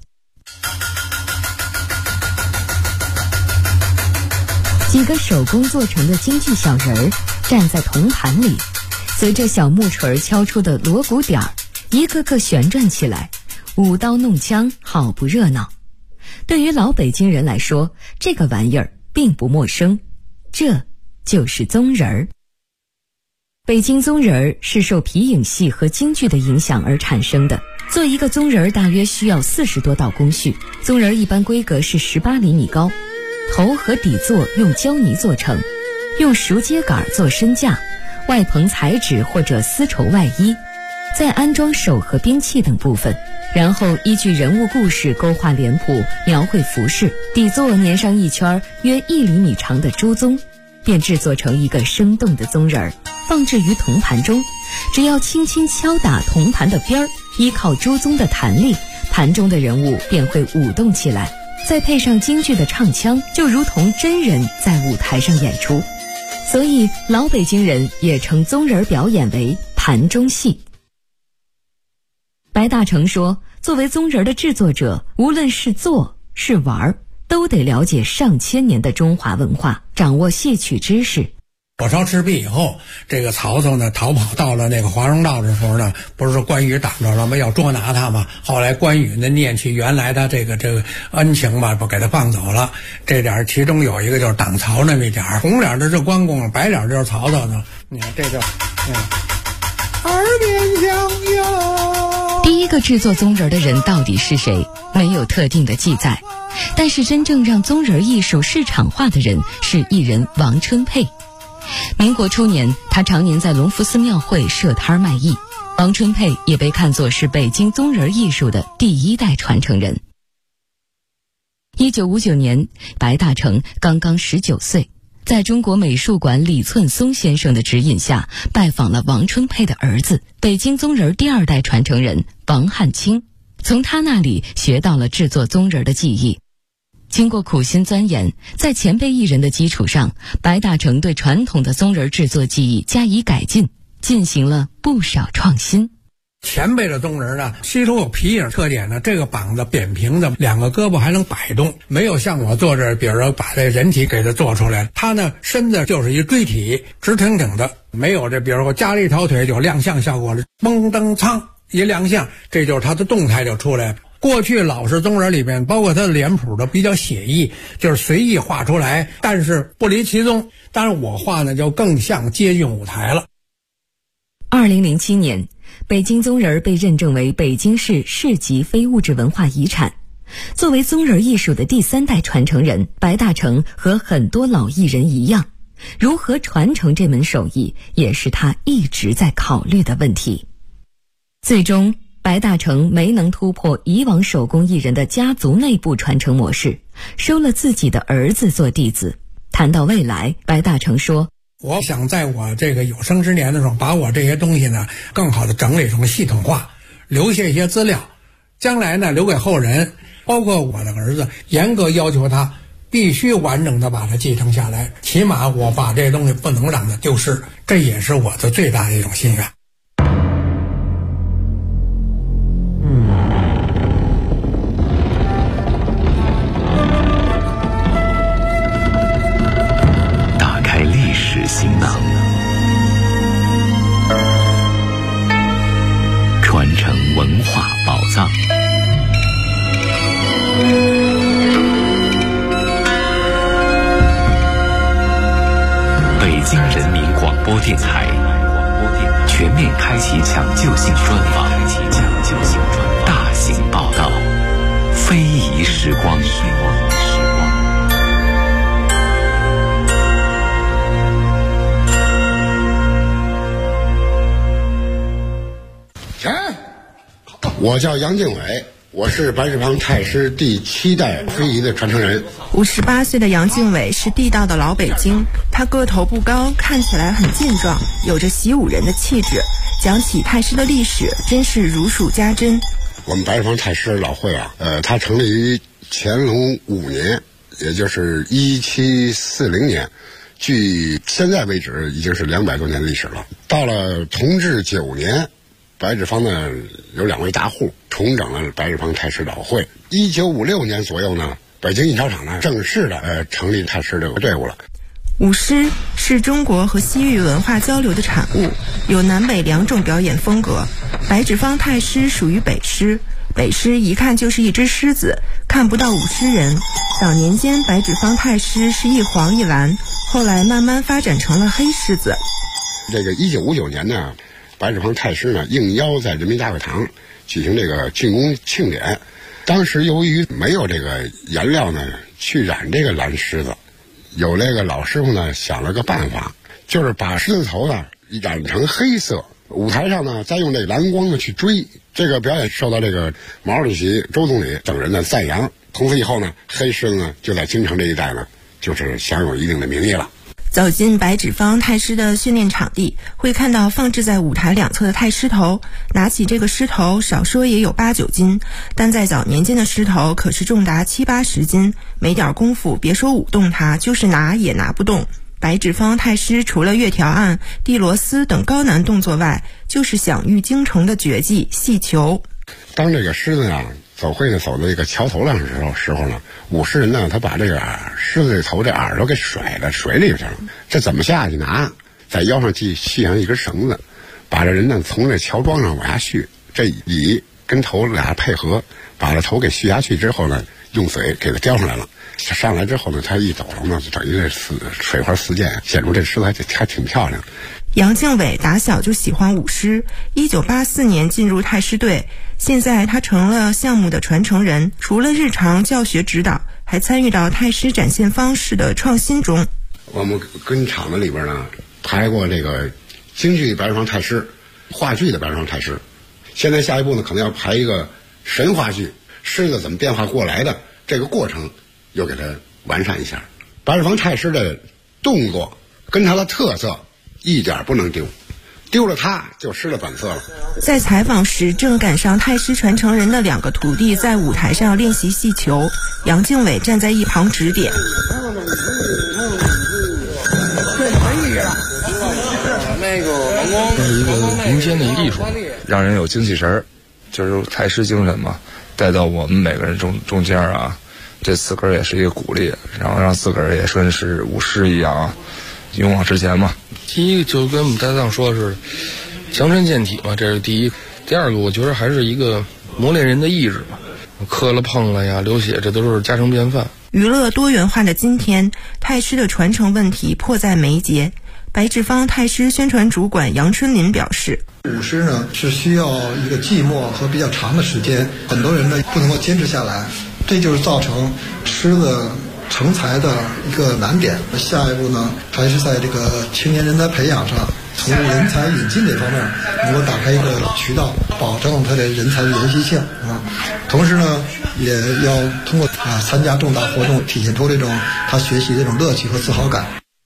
几个手工做成的京剧小人儿站在铜盘里，随着小木锤敲出的锣鼓点儿，一个个旋转起来，舞刀弄枪，好不热闹。对于老北京人来说，这个玩意儿并不陌生，这就是宗人儿。北京宗人儿是受皮影戏和京剧的影响而产生的。做一个宗人儿大约需要40多道工序，宗人儿一般规格是18厘米高，头和底座用胶泥做成，用熟秸秆做身架，外棚彩纸或者丝绸外衣，再安装手和兵器等部分，然后依据人物故事勾画脸谱，描绘服饰，底座粘上一圈约1厘米长的朱宗，便制作成一个生动的宗人儿，放置于铜盘中。只要轻轻敲打铜盘的边儿，依靠朱宗的弹力，盘中的人物便会舞动起来，再配上京剧的唱腔，就如同真人在舞台上演出。所以老北京人也称宗人表演为盘中戏。白大成说，作为宗人的制作者，无论是做是玩，都得了解上千年的中华文化，掌握戏曲知识。 火烧赤壁以后，这个曹操呢逃跑到了那个华容道的时候呢，不是关羽挡着了吗？要捉拿他嘛。后来关羽呢念起原来的这个恩情吧，不给他放走了。这点其中有一个就是挡曹那么一点，红脸的是关公，白脸就是曹操呢。你看这就耳边响哟。 第一个制作宗人的人到底是谁？没有特定的记载。但是真正让宗人艺术市场化的人是艺人王春佩。民国初年，他常年在隆福寺庙会设摊卖艺。王春佩也被看作是北京宗人艺术的第1代传承人。1959年，白大成刚刚19岁，在中国美术馆李寸松先生的指引下，拜访了王春佩的儿子，北京宗人第2代传承人王汉卿，从他那里学到了制作宗人的技艺。经过苦心钻研，在前辈艺人的基础上，白大成对传统的宗人制作技艺加以改进，进行了不少创新。 前辈的宗人呢，其中有皮影特点呢，这个膀子扁平的，2个胳膊还能摆动，没有像我做这，比如说把这人体给它做出来，他呢身子就是一锥体，直挺挺的，没有这，比如说加了一条腿就亮相效果了，嘣噔噌一亮相，这就是他的动态就出来了。过去老式宗人里面，包括他的脸谱都比较写意，就是随意画出来，但是不离其宗。当然我画呢就更像接近舞台了。 2007年，北京宗人被认证为北京市市级非物质文化遗产。作为宗人艺术的第3代传承人，白大成和很多老艺人一样，如何传承这门手艺，也是他一直在考虑的问题。最终白大成没能突破以往手工艺人的家族内部传承模式，收了自己的儿子做弟子。谈到未来，白大成说， 我想在我这个有生之年的时候，把我这些东西呢更好的整理成系统化，留下一些资料，将来呢留给后人，包括我的儿子，严格要求他必须完整的把它继承下来，起码我把这些东西不能让它丢失，这也是我的最大的一种心愿。 播电台，全面开启抢救性专访，大型报道，非遗时光。 我叫杨敬伟，我是白纸坊太师第7代非遗的传承人。 58岁的杨敬伟是地道的老北京，他个头不高，看起来很健壮，有着习武人的气质。讲起太师的历史，真是如数家珍。 我们白纸坊太师老会啊，它成立于乾隆5年，也就是1740年，距现在为止已经是200多年的历史了。到了同治9年。白纸坊呢有2位大户重整了白纸坊太师老会。1956年左右呢，北京印钞厂呢正式的成立太师这个队伍了。 舞狮是中国和西域文化交流的产物，有南北2种表演风格。白纸坊太师属于北狮，北狮一看就是一只狮子，看不到舞狮人。早年间白纸坊太师是一黄一蓝，后来慢慢发展成了黑狮子。 这个1959年呢，白纸坊太师呢应邀在人民大会堂举行这个竣工庆典。当时由于没有这个颜料呢去染这个蓝狮子，有那个老师傅呢想了个办法，就是把狮子头呢染成黑色，舞台上呢再用这蓝光呢去追。这个表演受到这个毛主席、周总理等人的赞扬。从此以后呢，黑狮子呢就在京城这一带呢就是享有一定的名义了。 走进白纸坊太师的训练场地，会看到放置在舞台2侧的太师头。拿起这个狮头，少说也有8、9斤，但在早年间的狮头可是重达70、80斤，没点功夫，别说舞动它，就是拿也拿不动。白纸坊太师除了月条案、地螺丝等高难动作外，就是享誉京城的绝技戏球。 当这个狮子啊走会呢走到这个桥头上的时候呢，舞狮人呢他把这个狮子的头这耳朵给甩到水里去了。这怎么下去拿？在腰上系上一根绳子，把这人呢从这桥桩上往下续，这尾跟头俩配合，把这头给续下去之后呢，用水给它叼上来了。上来之后呢，他一抖动呢，就等于这水花四溅，显出这狮子还挺漂亮。 杨敬伟打小就喜欢舞狮，1984年进入太师队，现在他成了项目的传承人，除了日常教学指导，还参与到太师展现方式的创新中。 我们跟厂子里边呢排过这个京剧白纸坊太师，话剧的白纸坊太师，现在下一步呢可能要排一个神话剧，狮子怎么变化过来的这个过程又给它完善一下。白纸坊太师的动作跟他的特色一点不能丢，丢了它就失了本色了。 在采访时，正赶上太师传承人的2个徒弟在舞台上练习戏球，杨敬伟站在一旁指点。 这是一个民间的艺术，让人有精气神儿，就是太师精神嘛，带到我们每个人中间啊，这自个儿也是一个鼓励，然后让自个儿也顺是舞狮一样啊，勇往直前嘛。第一就跟我们搭档说的是强身健体嘛，这是第一。第二个我觉得还是一个磨练人的意志嘛，磕了碰了呀，流血，这都是家常便饭。 娱乐多元化的今天，太师的传承问题迫在眉睫。白纸坊太师宣传主管杨春林表示， 舞狮呢是需要一个寂寞和比较长的时间，很多人呢不能够坚持下来，这就是造成狮子成才的一个难点。下一步呢，还是在这个青年人才培养上，从人才引进这方面能够打开一个渠道，保证他的人才的延续性啊。同时呢，也要通过参加重大活动，体现出这种他学习这种乐趣和自豪感。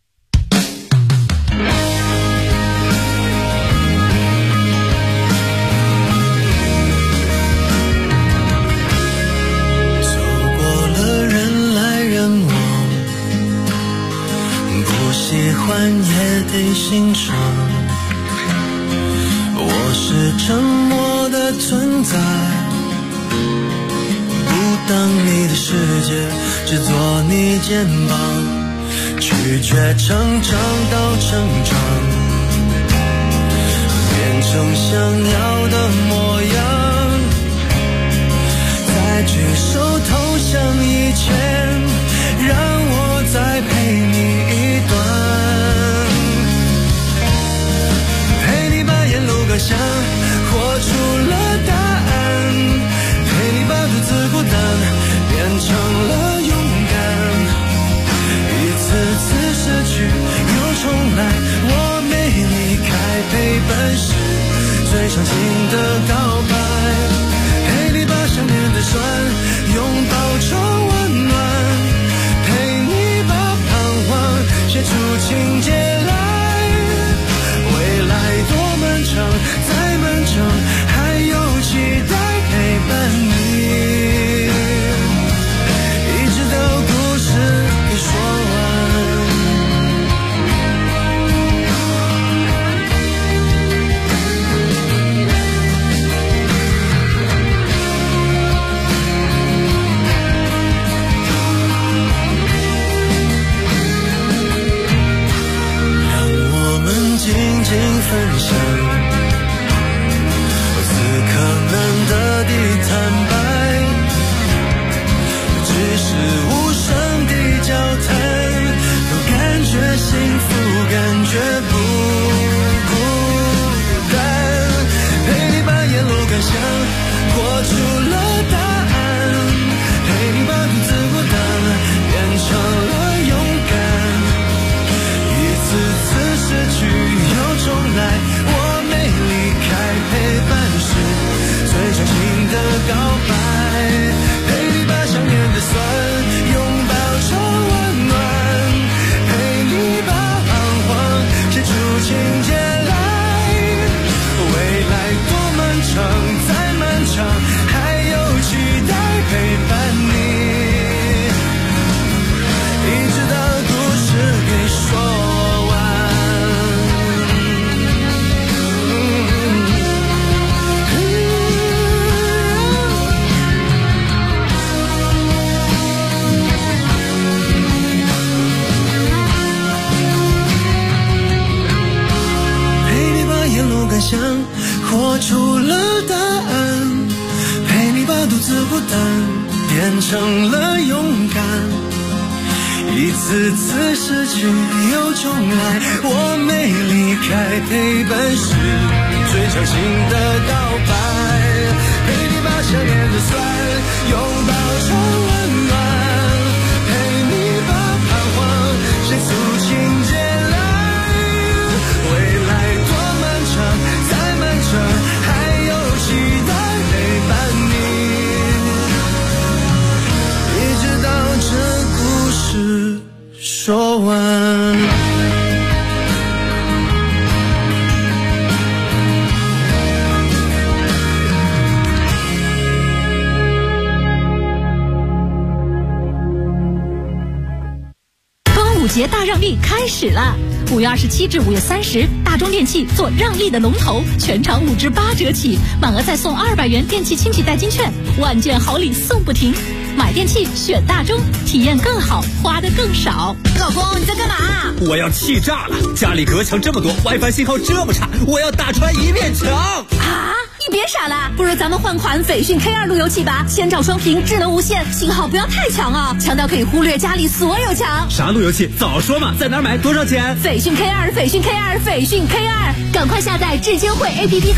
也得欣赏，我是沉默的存在，不当你的世界，只做你肩膀，拒绝成长到成长，变成想要的模样，在举手投降以前，让我再陪你一段。 长情的告白，陪你把想念的酸拥抱成温暖，陪你把彷徨写出情节来，未来多漫长再漫长，还有期待陪伴你，一直到故事给说完。静静分享此刻难得的坦白，只是无声的交谈，都感觉幸福，感觉不孤单，陪你把沿路感想活出了答案，陪你把独自孤单变成了勇敢，一次次失去重来，我没离开，陪伴是最长情的告白，陪你把想念的酸拥抱成温暖，陪你把彷徨写出情节来，未来多漫长再漫长，还有期待陪伴你，一直到故事给说想活出了答案，陪你把独自孤单变成了勇敢，一次次失去又重来，我没离开，陪伴是最长情的告白，陪你把想念的酸拥抱成温暖，陪你把彷徨写出情节来，未来多漫长再漫长，还有期待陪伴你，一直到这故事说完。 端午节大让利开始了！5月27至5月30，大中电器做让利的龙头，全场5至8折起，满额再送200元电器清洗代金券，万件好礼送不停。买电器选大中，体验更好，花的更少。 老公，你在干嘛？ 我要气炸了！家里隔墙这么多 ，WiFi 信号这么差，我要打穿一面墙！ 啊！你别傻了，不如咱们换款斐讯 K2 路由器吧，先照双屏，智能无线，信号不要太强啊，强到可以忽略家里所有墙。 啥路由器？早说嘛！在哪儿买？多少钱？ 斐讯 K2，斐讯 K2，斐讯 K2，赶快下载智监会 APP。